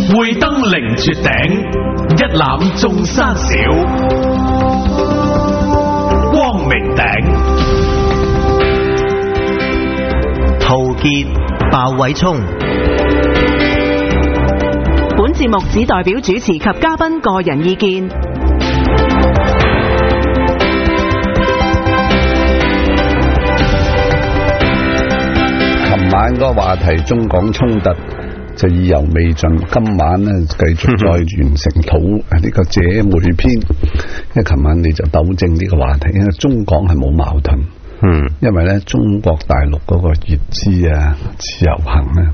會登凌絕頂，一覽眾山小。光明頂， 陶傑、鮑偉聰。 本節目只代表主持及嘉賓個人意見。 琴晚個話題中港衝突就意猶未盡，今晚呢繼續再完成討呢個姐妹篇。因為琴晚你就糾正呢個話題，因為中港係冇矛盾。因為呢中國大陸嗰個粵資啊自由行呢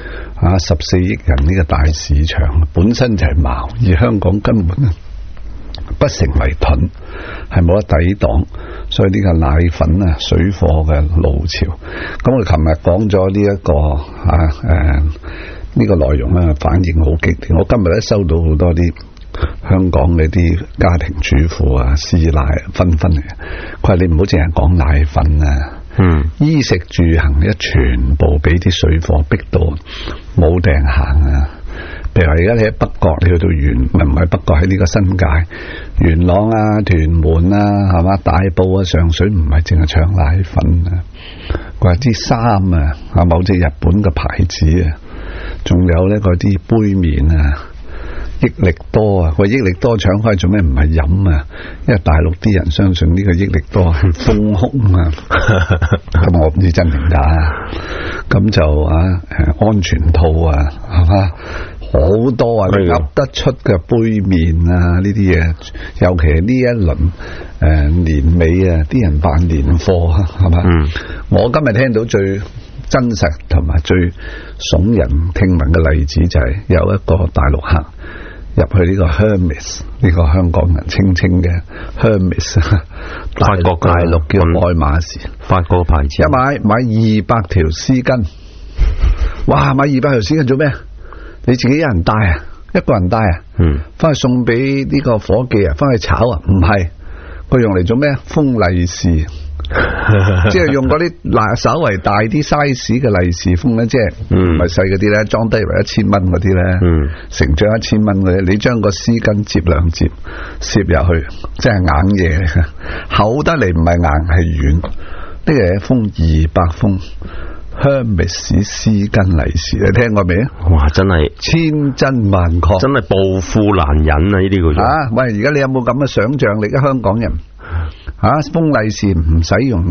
14億人呢個大市場本身就係矛，而香港根本呢不成為盾，係冇得抵擋，所以呢個奶粉啊水貨嘅浪潮。咁我哋琴日講咗呢一個呢個內容咧，反應好激烈。我今日咧收到好多啲香港嘅啲家庭主婦啊師奶紛紛嚟，佢話你唔好淨係講奶粉啊，衣食住行一全部俾啲水貨逼到冇埞行啊。譬如話而家你喺北角，你去到唔係北角，喺呢個新界元朗啊、屯門啊，係嘛，大埔啊、上水，唔係淨係搶奶粉啊，佢話啲衫啊，某隻日本嘅牌子啊，仲有呢嗰啲杯麵啊，益力多啊，喂，益力多搶開做咩？唔係飲啊，因為大陸啲人相信呢個益力多係豐胸啊，咁我唔知真定假啊，咁就安全套啊，係嘛？好多啊，你噏得出嘅杯麵啊，呢啲嘢，尤其係呢一輪年尾啊，啲人辦年貨啊，係嘛？我今日聽到最真實同埋最聳人聽聞嘅例子就係有一個大陸客入去呢個 Hermes， 呢個香港人稱嘅 Hermes， 法國大陸叫愛馬仕， 法國牌子， 一買200條絲巾，哇！買200條絲巾做咩？你自己一人帶啊，一個人帶啊，翻去送俾呢個伙計啊，翻去炒啊？唔係，佢用嚟做咩？封利是，即係用嗰啲稍為大啲 size 嘅利是封咧，即係唔係細嗰啲咧，裝低為1000蚊嗰啲咧，成張1000蚊嗰啲，你將個絲巾摺兩摺，攝入去，即係硬嘢嚟嘅，厚得嚟唔係硬係軟，呢個嘢封200封。Hermes 絲巾利是，你聽過未啊？ 哇，真係千真萬確，真係暴富難忍啊！呢啲叫做喂，而家你有冇咁嘅想象力啊？香港人封利是唔使用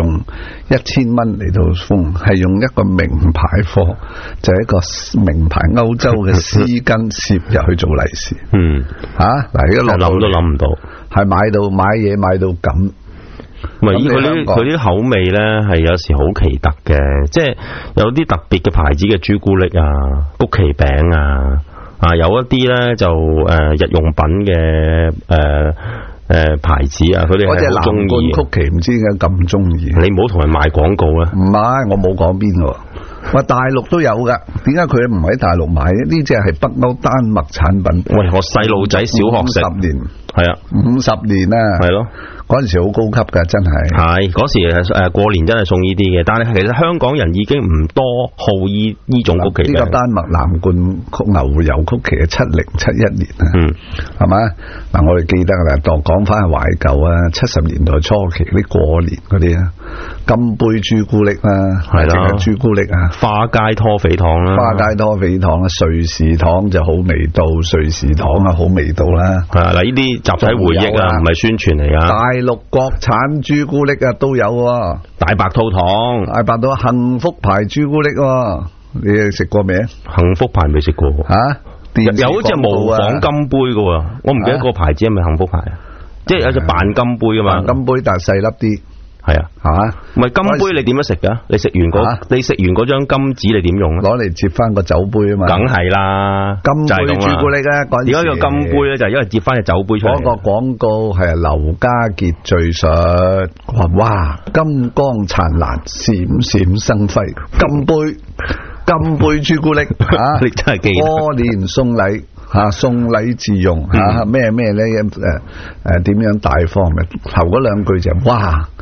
1000蚊嚟到封，係用一個名牌貨，就係一個名牌歐洲嘅絲巾攝入去做利是。嗱，而家諗都諗唔到， 係買嘢買到咁。 唔係佢啲口味咧，係有時好奇特嘅，即係有啲特別嘅牌子嘅朱古力啊、曲奇餅啊，有一啲咧就日用品嘅牌子啊，佢哋係好中意。 藍罐曲奇唔知點解咁中意？ 你唔好同佢賣廣告啊！ 唔係，我冇講邊喎。話大陸都有噶，點解佢唔喺大陸買？呢隻係北歐丹麥產品。 喂，我細路仔小學食 50年， 係啊 ，50年啊， 係咯。 嗰陣時好高級噶，真係。係嗰時過年真係送呢啲嘅，但係其實香港人已經唔多好呢種曲奇。 呢個丹麥藍罐牛油曲奇係7071年啊，係嘛？嗱，我哋記得啦，講翻係懷舊啊，70年代初期啲過年嗰啲啊，金杯朱古力啦，係啦，朱古力啊， 花街拖肥糖啦， 花街拖肥糖啊，瑞士糖就好味道，瑞士糖啊好味道啦。 係啊，嗱，呢啲集體回憶啊，唔係宣傳嚟噶。 大陸國產朱古力啊都有， 大白兔糖， 大白兔幸福牌朱古力，你食過未？ 幸福牌未食過有好似模仿金杯噶，我唔記得個牌子係咪幸福牌啊？即係有隻扮金杯噶嘛， 金杯但係細粒啲。 係啊，唔係金杯你點樣食噶？你食完嗰張金紙你點用啊？ 攞嚟接翻個酒杯啊嘛。梗係啦， 金杯朱古力啊， 而家個金杯咧就係因為接翻隻酒杯出嚟。 嗰個廣告係劉家傑敘述，哇，金光燦爛，閃閃生輝，金杯朱古力你真係記得。 過年送禮。送禮自用咩咧？點樣大方嘅？頭嗰兩句就哇，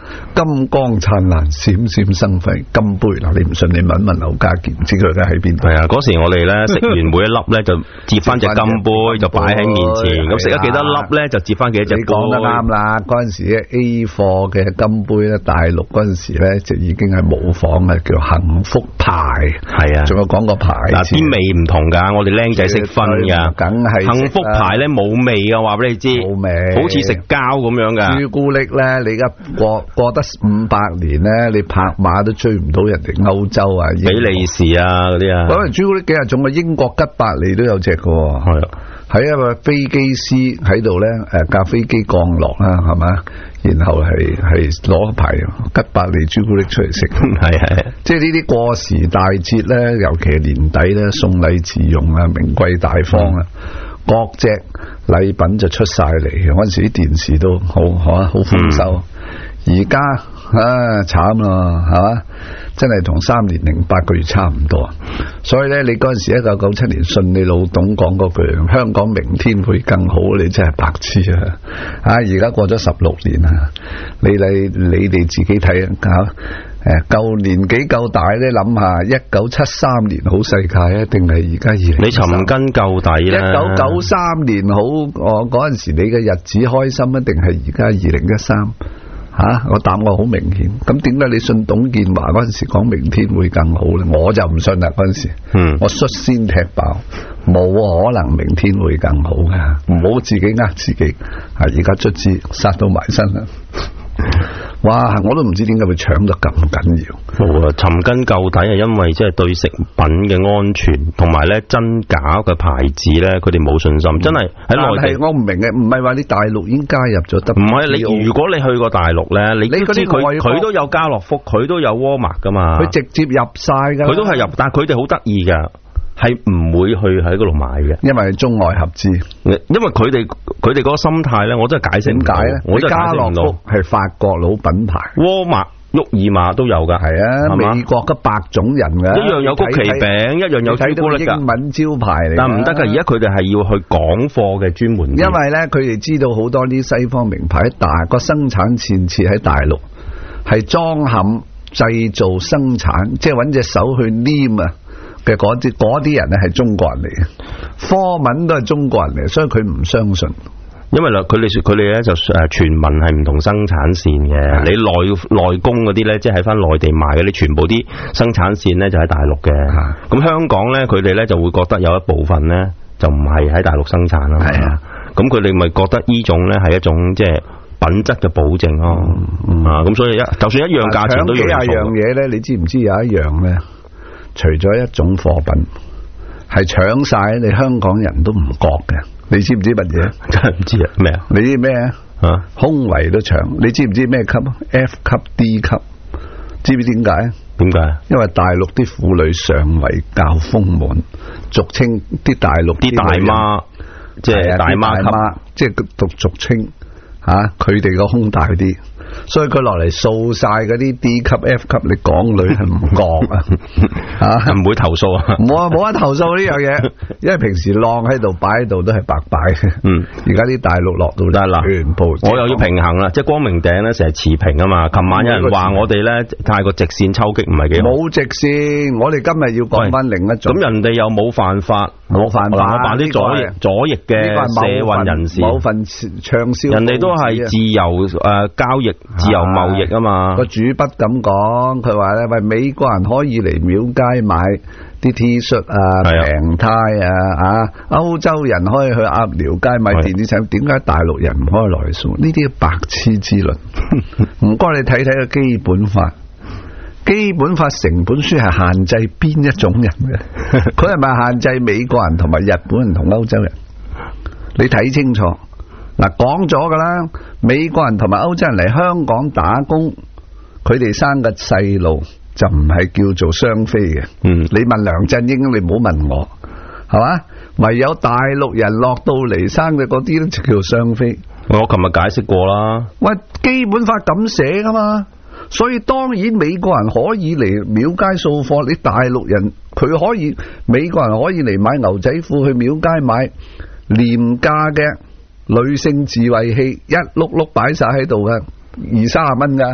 金光燦爛，閃閃生輝。金杯嗱，你唔信你問一問劉家健，知佢而家喺邊度？ 係啊，嗰時我哋咧食完每一粒咧就接翻隻金杯，就擺喺面前。咁食咗幾多粒咧，就接翻幾多隻杯。 你講得啱啦，嗰陣時咧 A 貨嘅金杯咧，大陸嗰陣時咧就已經係模仿嘅，叫幸福牌。係啊，仲有講個牌。嗱，啲味唔同㗎，我哋僆仔識分㗎。梗係幸福牌咧冇味㗎，話俾你知。冇味，好似食膠咁樣㗎。 朱古力咧，你而家過得500年咧，你拍馬都追唔到人哋歐洲啊、比利時啊嗰啲啊。 嗰陣朱古力幾日種啊，英國吉百利都有隻㗎喎。係啊，喺一個飛機師喺度咧，架飛機降落啦，係嘛？然後係攞牌吉百利朱古力出嚟食。係，即係呢啲過時大節咧，尤其係年底咧，送禮自用啊，名貴大方啊。各隻禮品就出晒嚟，嗰陣時啲電視都好豐收。而家慘啦，係嘛？真係同3年08個月差唔多。所以咧，你嗰陣時1997年信你老董講嗰句香港明天會更好，你真係白痴啊！而家過咗16年啦，你哋自己睇啊！夠年紀夠大咧，諗下1973年好世界啊，定係而家2013？你尋根究底啦 ！1993年好，我嗰陣時你嘅日子開心啊，定係而家2013？我答案好明顯。咁點解你信董建華嗰陣時講明天會更好咧？我就唔信啦嗰陣時。我率先踢爆，冇可能明天會更好㗎，唔好自己呃自己。而家卒之殺到埋身啦。哇！我都唔知點解會搶得咁緊要。 冇啊，尋根究底係因為即係對食品嘅安全同埋咧真假嘅牌子咧，佢哋冇信心。真係喺內地， 我唔明嘅，唔係話你大陸已經加入咗得？ 唔係你，如果你去過大陸咧，你都知佢都有家樂福，佢都有沃麥噶嘛。 佢直接入晒噶。 佢都係入，但係佢哋好得意噶。係唔會去喺嗰度買嘅， 因為中外合資。 因為佢哋嗰個心態咧，我真係解釋唔到。點解咧？我真係解釋唔到。家樂福係法國佬品牌， 沃麥、沃爾瑪都有噶。係啊， 美國嘅白種人嘅， 一樣有曲奇餅，一樣有朱古力噶。 英文招牌嚟， 但唔得噶。而家佢哋係要去港貨嘅專門。 因為咧，佢哋知道好多啲西方名牌大個生產線設喺大陸，係裝嵌製造生產，即係揾隻手去黏啊。嘅嗰啲人咧係中國人嚟嘅，科文都係中國人嚟，所以佢唔相信。 因為佢哋咧就傳聞係唔同生產線嘅，你內工嗰啲咧，即係喺翻內地賣嘅，你全部啲生產線咧就喺大陸嘅。咁香港咧，佢哋咧就會覺得有一部分咧就唔係喺大陸生產啦。係啊，咁佢哋咪覺得呢種咧係一種即係品質嘅保證咯。咁所以就算一樣價錢都要搶幾廿樣嘢咧，你知唔知有一樣咧？除咗一種貨品係搶晒，你香港人都唔覺嘅。你知唔知乜嘢？ 真係唔知啊！咩啊？ 你知咩啊？胸圍都搶。你知唔知咩級？F 級、D 級。知唔知點解？ 點解？ 因為大陸啲婦女上圍較豐滿，俗稱啲大陸啲大媽，即係大媽級， 即係俗稱佢哋個胸大啲。所以佢落嚟掃晒嗰啲 D 級 F 級，你港女係唔覺啊？ 唔會投訴啊？ 冇得投訴呢樣嘢，因為平時晾喺度擺喺度都係白擺嘅。而家啲大陸落到全部， 我又要平衡啦，即係光明頂咧成日持平啊嘛。琴晚有人話我哋咧太過直線抽擊，唔係幾好。 冇直線，我哋今日要講翻另一種。 咁人哋又冇犯法， 冇犯法。 我扮啲左翼嘅社運人士， 某份暢銷， 人哋都係自由交易。自由貿易啊嘛， 個主筆咁講，佢話咧，喂，美國人可以嚟廟街買啲 T 恤啊、平呔啊，歐洲人可以去鴨寮街買電子產品，點解大陸人唔可以來數？呢啲白痴之論。唔該，你睇睇個基本法，基本法成本書係限制邊一種人嘅？佢係咪限制美國人同埋日本人同歐洲人？你睇清楚。嗱，講咗噶啦，美國人同埋歐洲人嚟香港打工，佢哋生嘅細路就唔係叫做雙非嘅。你問梁振英，你唔好問我，係嘛？唯有大陸人落到嚟生嘅嗰啲咧就叫做雙非。 我琴日解釋過啦。 喂，基本法咁寫噶嘛，所以當然美國人可以嚟廟街掃貨，你大陸人佢可以，美國人可以嚟買牛仔褲去廟街買廉價嘅女性自慰器，一碌碌擺晒喺度嘅，20-30蚊噶，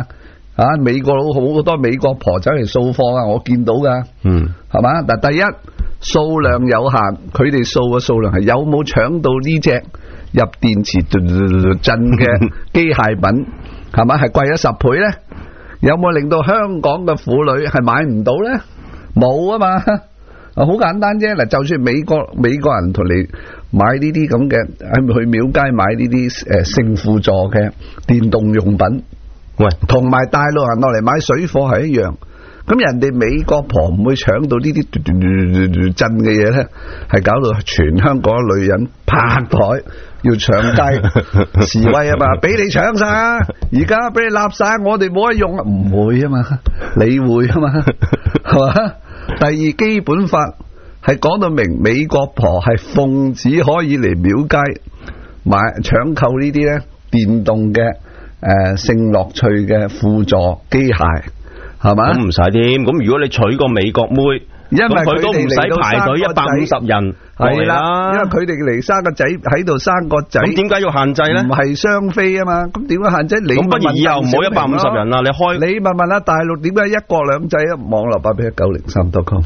美國佬好多美國婆走嚟掃貨啊，我見到噶，係嘛？但第一數量有限，佢哋掃嘅數量係有冇搶到呢隻入電池震嘅機械品，係嘛？係貴咗10倍咧？有冇令到香港嘅婦女係買唔到咧？冇啊嘛，好簡單啫。嗱，就算美國人同你買呢啲咁嘅，去廟街買呢啲性輔助嘅電動用品。喂，同埋大陸人落嚟買水貨係一樣，咁人哋美國婆唔會搶到呢啲震嘅嘢咧，係搞到全香港女人拍台要搶街示威啊嘛，俾你搶晒，而家俾你立晒，我哋冇得用，唔會啊嘛，你會啊嘛，係嘛？第二，基本法係講到明，美國婆係奉旨可以嚟廟街買搶購呢啲咧電動嘅。性樂趣嘅輔助機械係嘛？咁唔使添。咁如果你娶個美國妹， 因為佢都唔使排隊150人，係啦。因為佢哋嚟生個仔喺度生個仔，咁點解要限制咧？唔係雙飛啊嘛，咁點解限制？你咁不如以後唔好150人啦，你問問下大陸點解一國兩制啊？網絡8819039.com。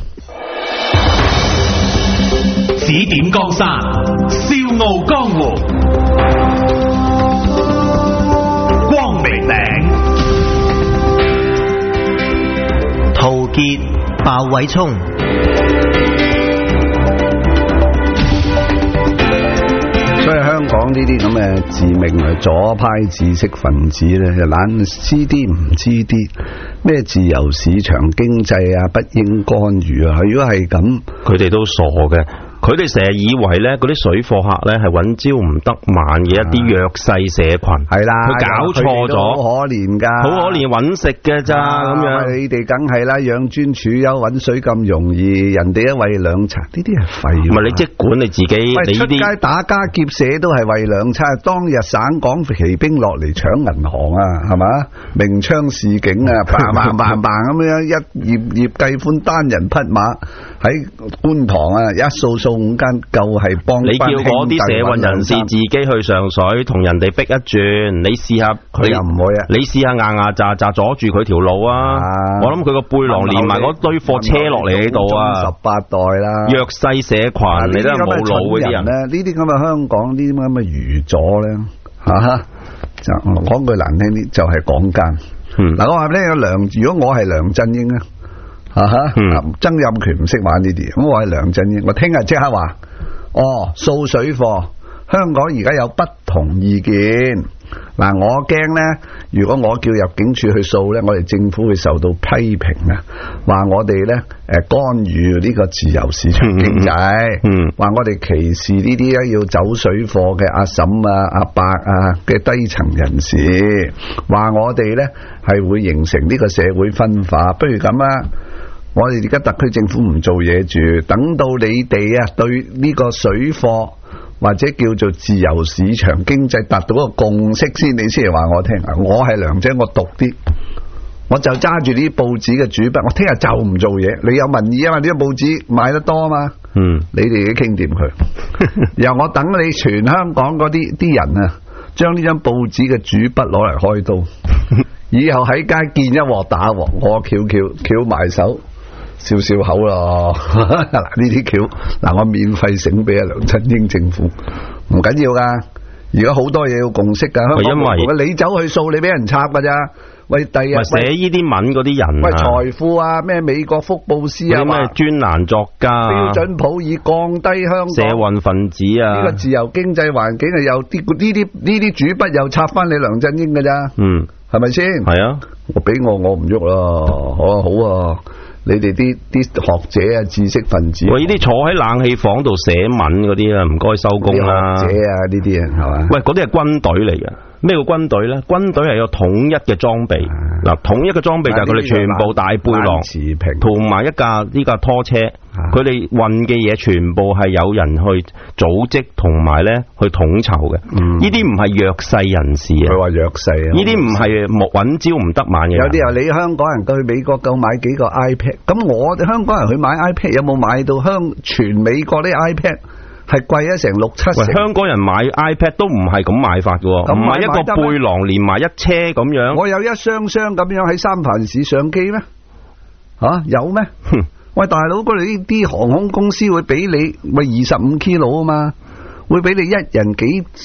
指點江山，笑傲江湖。光明頂， 陶傑、鮑偉聰， 所以香港呢啲咁嘅自命係左派知識分子咧，就懶知啲唔知啲咩自由市場經濟啊，不應干預啊。如果係咁，佢哋都傻嘅。佢哋成日以為咧，嗰啲水貨客咧係揾朝唔得晚嘅一啲弱勢社群，係啦，佢搞錯咗，好可憐噶，好可憐揾食嘅咋咁樣。你哋梗係啦，養尊處優揾水咁容易，人哋一餵兩餐，呢啲係廢。唔係你即管你自己，你出街打家劫舍都係餵兩餐。當日省港旗兵落嚟搶銀行啊，係嘛？明槍示警啊，嘭嘭嘭嘭咁樣一葉繼歡單人匹馬喺觀塘啊，一掃5間夠係幫你叫嗰啲社運人士自己去上水同人哋逼一轉，你試下佢又唔會啊，你試下硬扎扎阻住佢條路啊！我諗佢個背囊連埋嗰堆貨車落嚟喺度啊！18代啦，弱勢社群你都係冇腦嗰啲人咧，呢啲咁嘅香港呢啲咁嘅餘左咧就講句難聽啲就係港奸。嗱，我話咧有如果我係梁振英咧。曾蔭權唔識玩呢啲，咁我係梁振英，我聽日即刻話，掃水貨，香港而家有不同意見。嗱，我驚呢，如果我叫入境處去掃呢，我哋政府會受到批評啊，話我哋呢干預呢個自由市場經濟，話我哋歧視呢啲咧要走水貨嘅阿嬸啊、阿伯啊嘅低層人士，話我哋呢係會形成呢個社會分化。不如咁啊！我哋而家特區政府唔做嘢住，等到你哋啊對呢個水貨或者叫做自由市場經濟達到一個共識先，你先嚟話我聽啊！我係梁姐，我讀啲，我就揸住啲報紙嘅主筆，我聽日就唔做嘢。你有民意啊嘛？呢個報紙買得多啊嘛？你哋已經傾掂佢，然後我等你全香港嗰啲人啊，將呢張報紙嘅主筆攞嚟開刀，以後喺街見一鑊打鑊，我翹埋手。笑笑口咯，嗱呢啲橋，嗱我免費醒俾阿梁振英政府，唔緊要噶，而家好多嘢要共識噶，因為你走去掃，你俾人插噶咋？喂，第日寫呢啲文嗰啲人，喂財富啊，咩美國福布斯啊，咩專欄作家，標準普爾降低香港社運分子啊，呢個自由經濟環境係有呢啲主筆又插翻你梁振英噶咋？係咪先？係啊，我唔喐啦，好啊。你哋啲學者啊、知識分子，喂，呢啲坐喺冷氣房度寫文嗰啲啊，唔該收工啦。學者啊，呢啲啊，係嘛？喂，嗰啲係軍隊嚟嘅。咩叫軍隊咧？軍隊係有統一嘅裝備。嗱，統一嘅裝備就係佢哋全部大背囊，同埋一架呢架拖車，佢哋運嘅嘢全部係有人去組織同埋咧去統籌嘅。呢啲唔係弱勢人士啊。佢話弱勢啊。呢啲唔係揾朝唔得晚嘅。有啲你香港人去美國夠買幾個 iPad，咁我哋香港人去買 iPad 有冇買到全美國啲 iPad？ 係貴咗成6-7成。 香港人買 iPad 都唔係咁買法嘅，唔係一個背囊連埋一車咁樣。 我有一箱箱咁樣喺三藩市上機咩？有咩？喂，大佬，嗰度啲航空公司會俾你喂25 kg 啊嘛，會俾你一人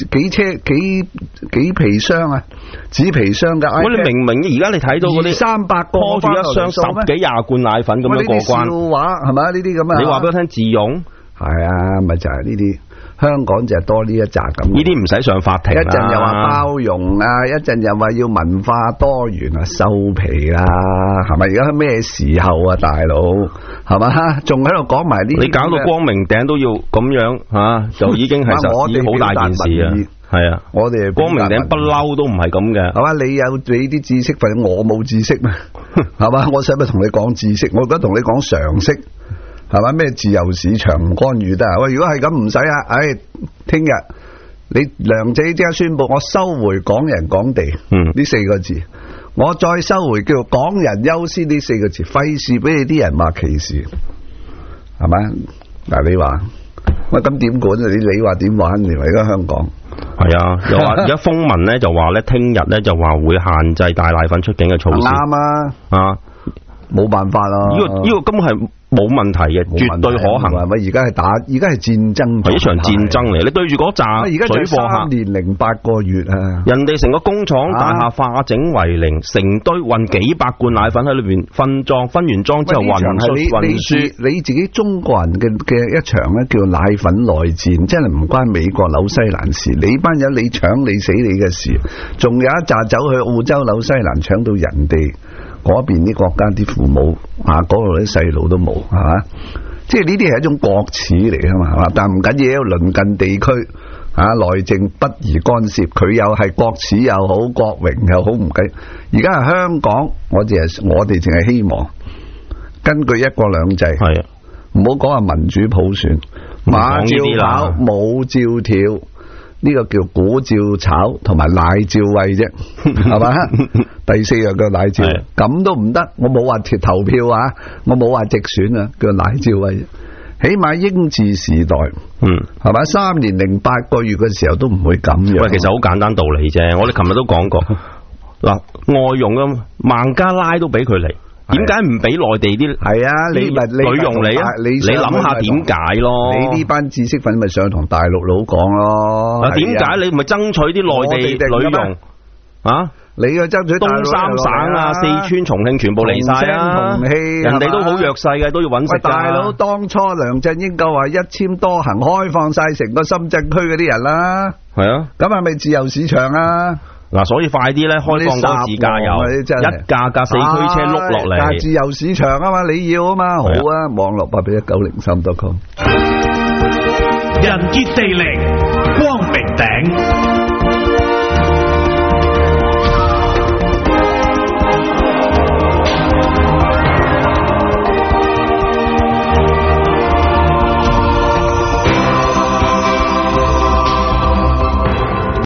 幾皮箱啊，紙皮箱嘅 iPad。我哋明而家你睇到嗰啲 300個拖住一箱10幾20罐奶粉咁樣過關， 笑話係咪？呢啲咁啊？ 你話俾我聽自用係啊，咪就係呢啲。香港就係多呢一紮咁， 呢啲唔使上法庭， 一陣又話包容啊，一陣又話要文化多元啊，收皮啦，係咪？而家咩時候啊，大佬，係嘛？仲喺度講埋呢啲， 你搞到光明頂都要咁樣吓，就已經係實已好大件事啊！係啊， 我哋光明頂不嬲都唔係咁嘅， 係嘛？你有你啲知識份，我冇知識咩？係嘛？我使乜同你講知識？我而家同你講常識。係嘛？咩自由市場唔干預得啊？喂，如果係咁唔使啊！聽日你梁仔即刻宣布，我收回港人港地呢4個字，我再收回叫做港人優先呢4個字，費事俾你啲人話歧視，係咪？嗱，你話喂咁點管啊？你話點玩？你話而家香港係啊，又話而家風聞咧就話咧，聽日咧就話會限制帶奶粉出境嘅措施。 啱啊！冇辦法啦， 呢個根本係冇問題嘅，絕對可行。 係咪？而家係戰爭， 係一場戰爭嚟。你對住嗰扎水貨客，3年零8個月啊！ 人哋成個工廠大廈化整為零，成堆運幾百罐奶粉喺裏邊分裝，分完裝之後運輸。 你自己中國人嘅一場咧，叫奶粉內戰，真係唔關美國紐西蘭事。你班友你搶你死你嘅事，仲有一紮走去澳洲紐西蘭搶到人哋。嗰邊啲國家啲父母嗰度啲細路都冇，係嘛？即係呢啲係一種國恥嚟啊嘛，係嘛？但唔緊要，鄰近地區內政不宜干涉，佢又係國恥又好，國榮又好，唔計。而家係香港，我哋淨係希望根據1國2制，係唔好講話民主普選，馬照跑，舞照跳。呢個叫股照炒同埋奶照喂啫，係嘛？第4樣叫奶照，咁都唔得。我冇話投票啊，我冇話直選啊，叫奶照喂。起碼英治時代，係嘛？3年零8個月嘅時候都唔會咁樣。 喂，其實好簡單道理啫。我哋琴日都講過，嗱，外傭啊，孟加拉都俾佢嚟。點解唔俾內地啲？係啊，你咪女傭嚟啊！你諗下點解咯？你呢班知識分子咪上同大陸佬講咯？點解你唔係爭取啲內地女傭啊？你嘅爭取東三省啊、四川、重慶全部嚟晒啊！人哋都好弱勢嘅，都要揾食㗎。大佬，當初梁振英夠話一簽多行，開放晒成個深圳區嗰啲人啦。係啊，咁係咪自由市場啊？嗱，所以快啲咧開放多自駕遊，一架4驅車碌落嚟，自由市場啊嘛，你要啊嘛，好啊，網絡8819035.com。 人傑地靈，光明頂。